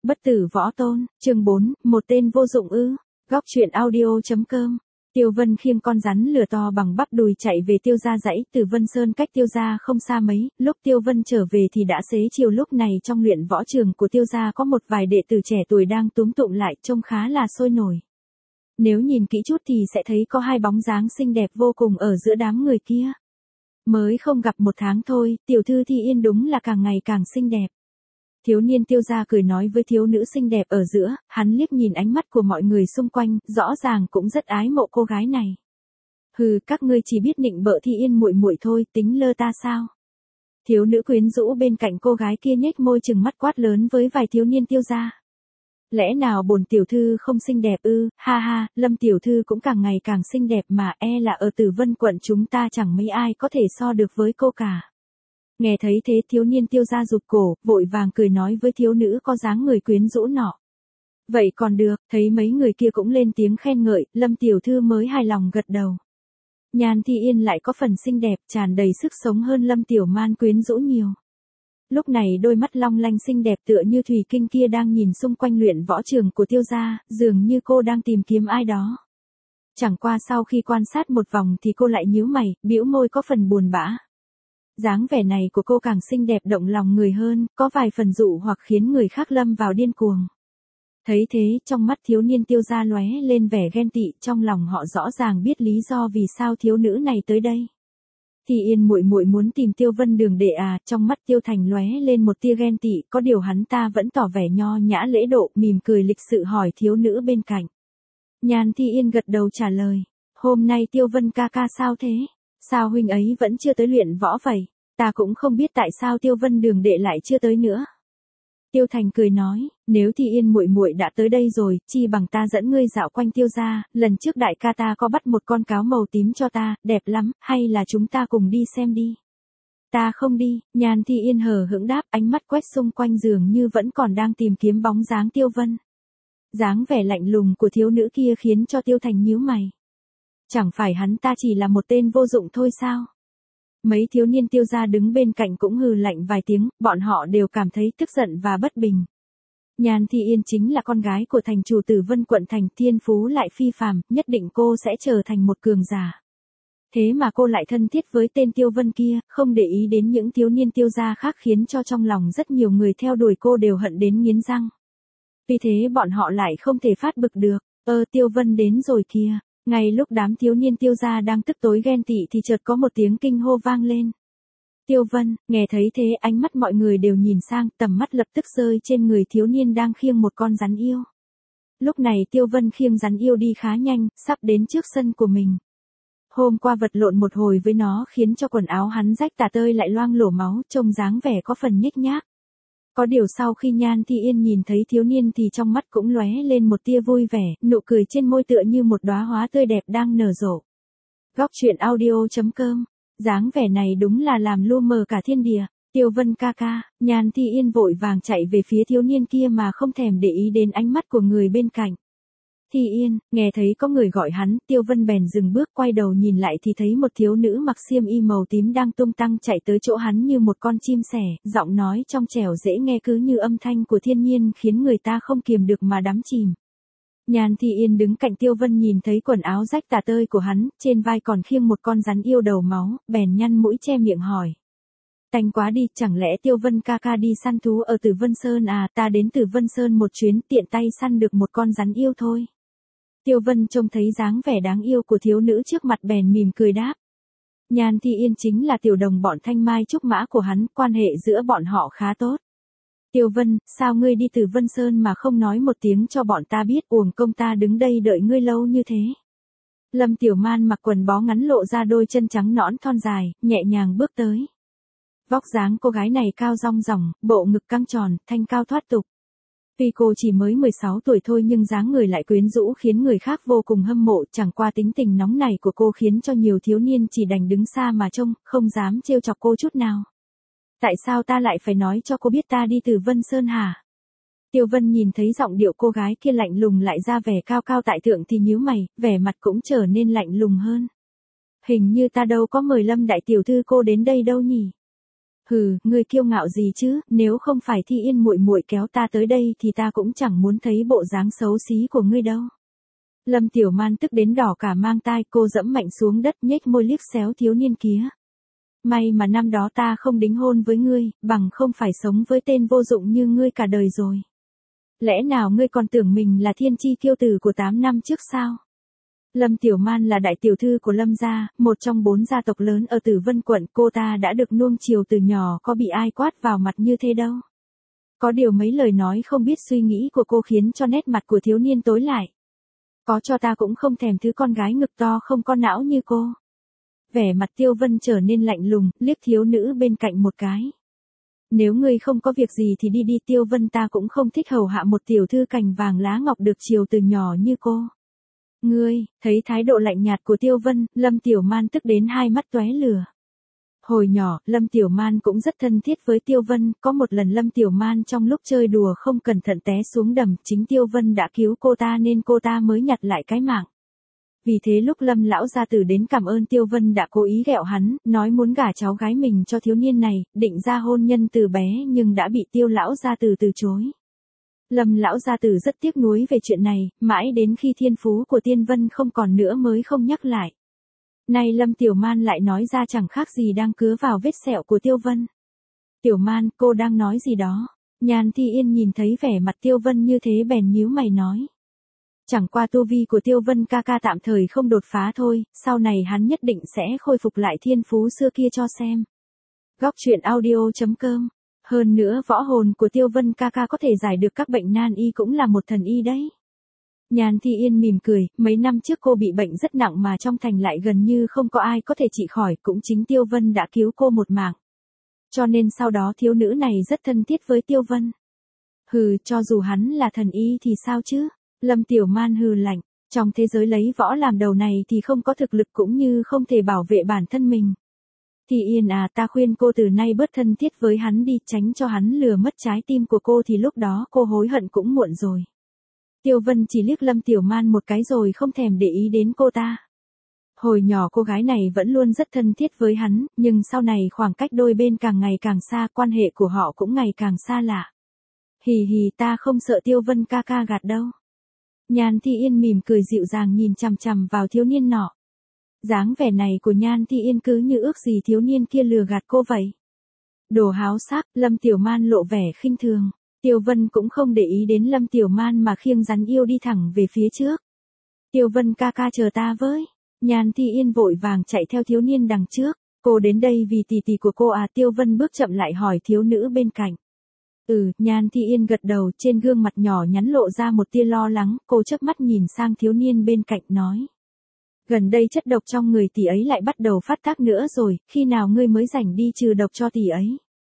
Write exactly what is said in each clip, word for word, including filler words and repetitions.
Bất tử võ tôn, chương bốn, một tên vô dụng ư. Góc truyện audio.com. Tiêu Vân khiêng con rắn lửa to bằng bắp đùi chạy về Tiêu gia dãy, từ Vân Sơn cách Tiêu gia không xa mấy, lúc Tiêu Vân trở về thì đã xế chiều. Lúc này trong luyện võ trường của Tiêu gia có một vài đệ tử trẻ tuổi đang túm tụm lại, trông khá là sôi nổi. Nếu nhìn kỹ chút thì sẽ thấy có hai bóng dáng xinh đẹp vô cùng ở giữa đám người kia. Mới không gặp một tháng thôi, tiểu thư Thi Yên đúng là càng ngày càng xinh đẹp. Thiếu niên Tiêu gia cười nói với thiếu nữ xinh đẹp ở giữa, hắn liếc nhìn ánh mắt của mọi người xung quanh, rõ ràng cũng rất ái mộ cô gái này. Hừ, các ngươi chỉ biết nịnh bợ Thi Yên muội muội thôi, tính lơ ta sao? Thiếu nữ quyến rũ bên cạnh cô gái kia nhếch môi trừng mắt quát lớn với vài thiếu niên Tiêu gia. Lẽ nào bổn tiểu thư không xinh đẹp ư? Ha ha, Lâm tiểu thư cũng càng ngày càng xinh đẹp mà, e là ở Tử Vân quận chúng ta chẳng mấy ai có thể so được với cô cả. Nghe thấy thế thiếu niên Tiêu gia rụt cổ, vội vàng cười nói với thiếu nữ có dáng người quyến rũ nọ. Vậy còn được, thấy mấy người kia cũng lên tiếng khen ngợi, Lâm tiểu thư mới hài lòng gật đầu. Nhan Thi Yên lại có phần xinh đẹp, tràn đầy sức sống hơn Lâm tiểu man quyến rũ nhiều. Lúc này đôi mắt long lanh xinh đẹp tựa như thủy kinh kia đang nhìn xung quanh luyện võ trường của Tiêu gia, dường như cô đang tìm kiếm ai đó. Chẳng qua sau khi quan sát một vòng thì cô lại nhíu mày, bĩu môi có phần buồn bã. Dáng vẻ này của cô càng xinh đẹp động lòng người hơn, có vài phần dụ hoặc khiến người khác lâm vào điên cuồng. Thấy thế, trong mắt thiếu niên Tiêu gia lóe lên vẻ ghen tị, trong lòng họ rõ ràng biết lý do vì sao thiếu nữ này tới đây. Thi Yên muội muội muốn tìm Tiêu Vân Đường đệ à? Trong mắt Tiêu Thành lóe lên một tia ghen tị, có điều hắn ta vẫn tỏ vẻ nho nhã lễ độ, mỉm cười lịch sự hỏi thiếu nữ bên cạnh. Nhan Thi Yên gật đầu trả lời, hôm nay Tiêu Vân ca ca sao thế? Sao huynh ấy vẫn chưa tới luyện võ vậy? Ta cũng không biết tại sao Tiêu Vân Đường đệ lại chưa tới nữa. Tiêu Thành cười nói, nếu Thi Yên muội muội đã tới đây rồi, chi bằng ta dẫn ngươi dạo quanh Tiêu gia, lần trước đại ca ta có bắt một con cáo màu tím cho ta, đẹp lắm, hay là chúng ta cùng đi xem đi. Ta không đi, Nhan Thi Yên hờ hững đáp, ánh mắt quét xung quanh dường như vẫn còn đang tìm kiếm bóng dáng Tiêu Vân. Dáng vẻ lạnh lùng của thiếu nữ kia khiến cho Tiêu Thành nhíu mày. Chẳng phải hắn ta chỉ là một tên vô dụng thôi sao? Mấy thiếu niên Tiêu gia đứng bên cạnh cũng hừ lạnh vài tiếng, bọn họ đều cảm thấy tức giận và bất bình. Nhan Thi Yên chính là con gái của thành chủ Tử Vân quận thành, thiên phú lại phi phàm, nhất định cô sẽ trở thành một cường giả. Thế mà cô lại thân thiết với tên Tiêu Vân kia, không để ý đến những thiếu niên Tiêu gia khác, khiến cho trong lòng rất nhiều người theo đuổi cô đều hận đến nghiến răng. Vì thế bọn họ lại không thể phát bực được, ơ Tiêu Vân đến rồi kìa. Ngay lúc đám thiếu niên Tiêu gia đang tức tối ghen tị thì chợt có một tiếng kinh hô vang lên. Tiêu Vân, nghe thấy thế ánh mắt mọi người đều nhìn sang, tầm mắt lập tức rơi trên người thiếu niên đang khiêng một con rắn yêu. Lúc này Tiêu Vân khiêng rắn yêu đi khá nhanh, sắp đến trước sân của mình. Hôm qua vật lộn một hồi với nó khiến cho quần áo hắn rách tả tơi lại loang lổ máu, trông dáng vẻ có phần nhếch nhác. Có điều sau khi Nhan Thi Yên nhìn thấy thiếu niên thì trong mắt cũng lóe lên một tia vui vẻ, nụ cười trên môi tựa như một đóa hoa tươi đẹp đang nở rộ. Góc truyện audio.com. Dáng vẻ này đúng là làm lu mờ cả thiên địa. Tiêu Vân ca ca, Nhan Thi Yên vội vàng chạy về phía thiếu niên kia mà không thèm để ý đến ánh mắt của người bên cạnh. Thi Yên, nghe thấy có người gọi hắn, Tiêu Vân bèn dừng bước, quay đầu nhìn lại thì thấy một thiếu nữ mặc xiêm y màu tím đang tung tăng chạy tới chỗ hắn như một con chim sẻ, giọng nói trong trẻo dễ nghe cứ như âm thanh của thiên nhiên khiến người ta không kiềm được mà đắm chìm. Nhan Thi Yên đứng cạnh Tiêu Vân nhìn thấy quần áo rách tả tơi của hắn, trên vai còn khiêng một con rắn yêu đầu máu, bèn nhăn mũi che miệng hỏi. Tanh quá đi, chẳng lẽ Tiêu Vân ca ca đi săn thú ở Tử Vân Sơn à? Ta đến Tử Vân Sơn một chuyến tiện tay săn được một con rắn yêu thôi. Tiêu Vân trông thấy dáng vẻ đáng yêu của thiếu nữ trước mặt bèn mỉm cười đáp. Nhan Thi Yên chính là tiểu đồng bọn Thanh Mai Trúc Mã của hắn, quan hệ giữa bọn họ khá tốt. Tiêu Vân, sao ngươi đi Tử Vân Sơn mà không nói một tiếng cho bọn ta biết, uổng công ta đứng đây đợi ngươi lâu như thế. Lâm Tiểu Man mặc quần bó ngắn lộ ra đôi chân trắng nõn thon dài, nhẹ nhàng bước tới. Vóc dáng cô gái này cao rong ròng, bộ ngực căng tròn, thanh cao thoát tục. Tuy cô chỉ mới mười sáu tuổi thôi nhưng dáng người lại quyến rũ khiến người khác vô cùng hâm mộ, chẳng qua tính tình nóng này của cô khiến cho nhiều thiếu niên chỉ đành đứng xa mà trông, không dám trêu chọc cô chút nào. Tại sao ta lại phải nói cho cô biết ta đi từ Vân Sơn hả? Tiêu Vân nhìn thấy giọng điệu cô gái kia lạnh lùng lại ra vẻ cao cao tại thượng thì nhíu mày, vẻ mặt cũng trở nên lạnh lùng hơn. Hình như ta đâu có mời Lâm đại tiểu thư cô đến đây đâu nhỉ? Hừ, ngươi kiêu ngạo gì chứ, nếu không phải Thi Yên muội muội kéo ta tới đây thì ta cũng chẳng muốn thấy bộ dáng xấu xí của ngươi đâu. Lâm Tiểu Man tức đến đỏ cả mang tai, cô dẫm mạnh xuống đất nhếch môi liếc xéo thiếu niên kia. May mà năm đó ta không đính hôn với ngươi, bằng không phải sống với tên vô dụng như ngươi cả đời rồi. Lẽ nào ngươi còn tưởng mình là thiên chi kiêu tử của tám năm trước sao? Lâm Tiểu Man là đại tiểu thư của Lâm gia, một trong bốn gia tộc lớn ở Tử Vân quận, cô ta đã được nuông chiều từ nhỏ, có bị ai quát vào mặt như thế đâu. Có điều mấy lời nói không biết suy nghĩ của cô khiến cho nét mặt của thiếu niên tối lại. Có cho ta cũng không thèm thứ con gái ngực to không có não như cô. Vẻ mặt Tiêu Vân trở nên lạnh lùng, liếc thiếu nữ bên cạnh một cái. Nếu ngươi không có việc gì thì đi đi, Tiêu Vân ta cũng không thích hầu hạ một tiểu thư cành vàng lá ngọc được chiều từ nhỏ như cô. Ngươi, thấy thái độ lạnh nhạt của Tiêu Vân, Lâm Tiểu Man tức đến hai mắt tóe lửa. Hồi nhỏ, Lâm Tiểu Man cũng rất thân thiết với Tiêu Vân, có một lần Lâm Tiểu Man trong lúc chơi đùa không cẩn thận té xuống đầm, chính Tiêu Vân đã cứu cô ta nên cô ta mới nhặt lại cái mạng. Vì thế lúc Lâm lão gia tử đến cảm ơn Tiêu Vân đã cố ý ghẹo hắn, nói muốn gả cháu gái mình cho thiếu niên này, định ra hôn nhân từ bé nhưng đã bị Tiêu lão gia tử từ chối. Lâm lão gia tử rất tiếc nuối về chuyện này, mãi đến khi thiên phú của Tiên Vân không còn nữa mới không nhắc lại. Nay Lâm Tiểu Man lại nói ra chẳng khác gì đang cứa vào vết sẹo của Tiêu Vân. Tiểu Man, cô đang nói gì đó? Nhan Thi Yên nhìn thấy vẻ mặt Tiêu Vân như thế bèn nhíu mày nói. Chẳng qua tu vi của Tiêu Vân ca ca tạm thời không đột phá thôi, sau này hắn nhất định sẽ khôi phục lại thiên phú xưa kia cho xem. Góc truyện audio chấm com. Hơn nữa võ hồn của Tiêu Vân ca ca có thể giải được các bệnh nan y cũng là một thần y đấy. Nhan Thi Yên mỉm cười, mấy năm trước cô bị bệnh rất nặng mà trong thành lại gần như không có ai có thể trị khỏi, cũng chính Tiêu Vân đã cứu cô một mạng. Cho nên sau đó thiếu nữ này rất thân thiết với Tiêu Vân. Hừ, cho dù hắn là thần y thì sao chứ? Lâm Tiểu Man hừ lạnh, trong thế giới lấy võ làm đầu này thì không có thực lực cũng như không thể bảo vệ bản thân mình. Thi Yên à, ta khuyên cô từ nay bớt thân thiết với hắn đi, tránh cho hắn lừa mất trái tim của cô thì lúc đó cô hối hận cũng muộn rồi. Tiêu Vân chỉ liếc Lâm Tiểu Man một cái rồi không thèm để ý đến cô ta. Hồi nhỏ cô gái này vẫn luôn rất thân thiết với hắn, nhưng sau này khoảng cách đôi bên càng ngày càng xa, quan hệ của họ cũng ngày càng xa lạ. Hì hì, ta không sợ Tiêu Vân ca ca gạt đâu. Nhan Thi Yên mỉm cười dịu dàng nhìn chằm chằm vào thiếu niên nọ. Dáng vẻ này của Nhan Thi Yên cứ như ước gì thiếu niên kia lừa gạt cô vậy. Đồ háo sắc, Lâm Tiểu Man lộ vẻ khinh thường. Tiêu Vân cũng không để ý đến Lâm Tiểu Man mà khiêng rắn yêu đi thẳng về phía trước. Tiêu Vân ca ca chờ ta với. Nhan Thi Yên vội vàng chạy theo thiếu niên đằng trước. Cô đến đây vì tỷ tỷ của cô à? Tiêu Vân bước chậm lại hỏi thiếu nữ bên cạnh. Ừ, Nhan Thi Yên gật đầu, trên gương mặt nhỏ nhắn lộ ra một tia lo lắng, cô chớp mắt nhìn sang thiếu niên bên cạnh nói. Gần đây chất độc trong người tỷ ấy lại bắt đầu phát tác nữa rồi, khi nào ngươi mới rảnh đi trừ độc cho tỷ ấy?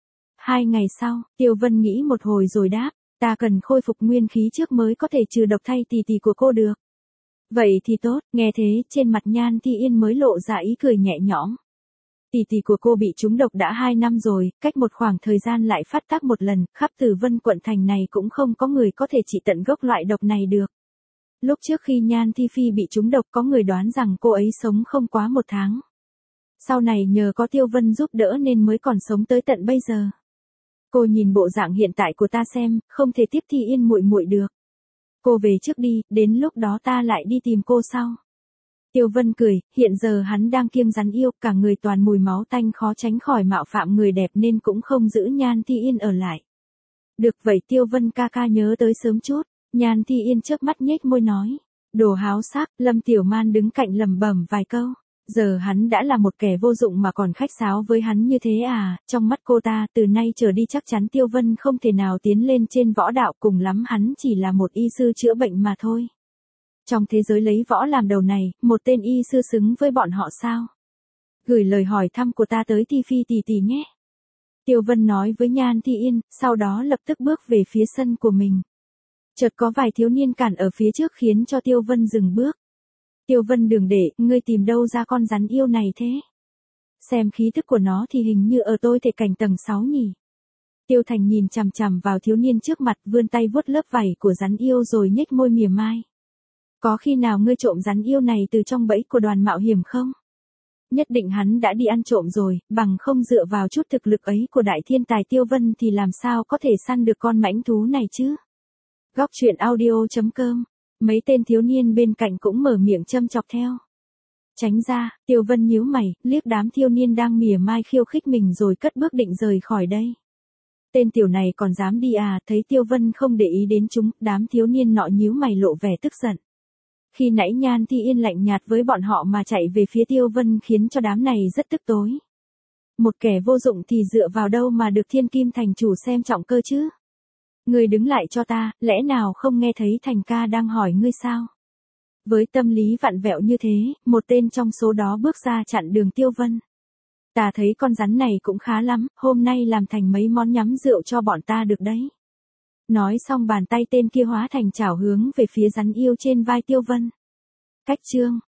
Hai ngày sau, Tiêu Vân nghĩ một hồi rồi đáp, ta cần khôi phục nguyên khí trước mới có thể trừ độc thay tỷ tỷ của cô được. Vậy thì tốt, nghe thế, trên mặt Nhan Thi Yên mới lộ ra ý cười nhẹ nhõm. Tỷ tỷ của cô bị trúng độc đã hai năm rồi, cách một khoảng thời gian lại phát tác một lần, khắp Tử Vân quận thành này cũng không có người có thể trị tận gốc loại độc này được. Lúc trước khi Nhan Thi Phi bị trúng độc có người đoán rằng cô ấy sống không quá một tháng. Sau này nhờ có Tiêu Vân giúp đỡ nên mới còn sống tới tận bây giờ. Cô nhìn bộ dạng hiện tại của ta xem, không thể tiếp Thi Yên muội muội được. Cô về trước đi, đến lúc đó ta lại đi tìm cô sau. Tiêu Vân cười, hiện giờ hắn đang kiêng rắn yêu, cả người toàn mùi máu tanh khó tránh khỏi mạo phạm người đẹp nên cũng không giữ Nhan Thi Yên ở lại. Được vậy Tiêu Vân ca ca nhớ tới sớm chút. Nhan Thi Yên chớp mắt nhếch môi nói. Đồ háo sắc, Lâm Tiểu Man đứng cạnh lẩm bẩm vài câu. Giờ hắn đã là một kẻ vô dụng mà còn khách sáo với hắn như thế à? Trong mắt cô ta, từ nay trở đi chắc chắn Tiêu Vân không thể nào tiến lên trên võ đạo, cùng lắm hắn chỉ là một y sư chữa bệnh mà thôi. Trong thế giới lấy võ làm đầu này, một tên y sư xứng với bọn họ sao? Gửi lời hỏi thăm của ta tới Thi Phi tỷ tỷ nhé. Tiêu Vân nói với Nhan Thi Yên, sau đó lập tức bước về phía sân của mình. Chợt có vài thiếu niên cản ở phía trước khiến cho Tiêu Vân dừng bước. Tiêu Vân đừng để, ngươi tìm đâu ra con rắn yêu này thế? Xem khí thức của nó thì hình như ở tôi thể cảnh tầng sáu nhỉ. Tiêu Thành nhìn chằm chằm vào thiếu niên trước mặt, vươn tay vuốt lớp vảy của rắn yêu rồi nhếch môi mỉa mai. Có khi nào ngươi trộm rắn yêu này từ trong bẫy của Đoàn mạo hiểm không? nhất định hắn đã đi ăn trộm rồi, bằng không dựa vào chút thực lực ấy của đại thiên tài Tiêu Vân thì làm sao có thể săn được con mãnh thú này chứ. Góc truyện audio.com. Mấy tên thiếu niên bên cạnh cũng mở miệng châm chọc theo. Tránh ra, Tiêu Vân nhíu mày, liếc đám thiếu niên đang mỉa mai khiêu khích mình rồi cất bước định rời khỏi đây. Tên tiểu này còn dám đi à, thấy Tiêu Vân không để ý đến chúng, đám thiếu niên nọ nhíu mày lộ vẻ tức giận. Khi nãy Nhan Thi Yên lạnh nhạt với bọn họ mà chạy về phía Tiêu Vân khiến cho đám này rất tức tối. Một kẻ vô dụng thì dựa vào đâu mà được Thiên Kim thành chủ xem trọng cơ chứ? Ngươi đứng lại cho ta, lẽ nào không nghe thấy Thành ca đang hỏi ngươi sao? Với tâm lý vặn vẹo như thế, một tên trong số đó bước ra chặn đường Tiêu Vân. Ta thấy con rắn này cũng khá lắm, hôm nay làm thành mấy món nhắm rượu cho bọn ta được đấy. Nói xong bàn tay tên kia hóa thành chảo hướng về phía rắn yêu trên vai Tiêu Vân. Cách chương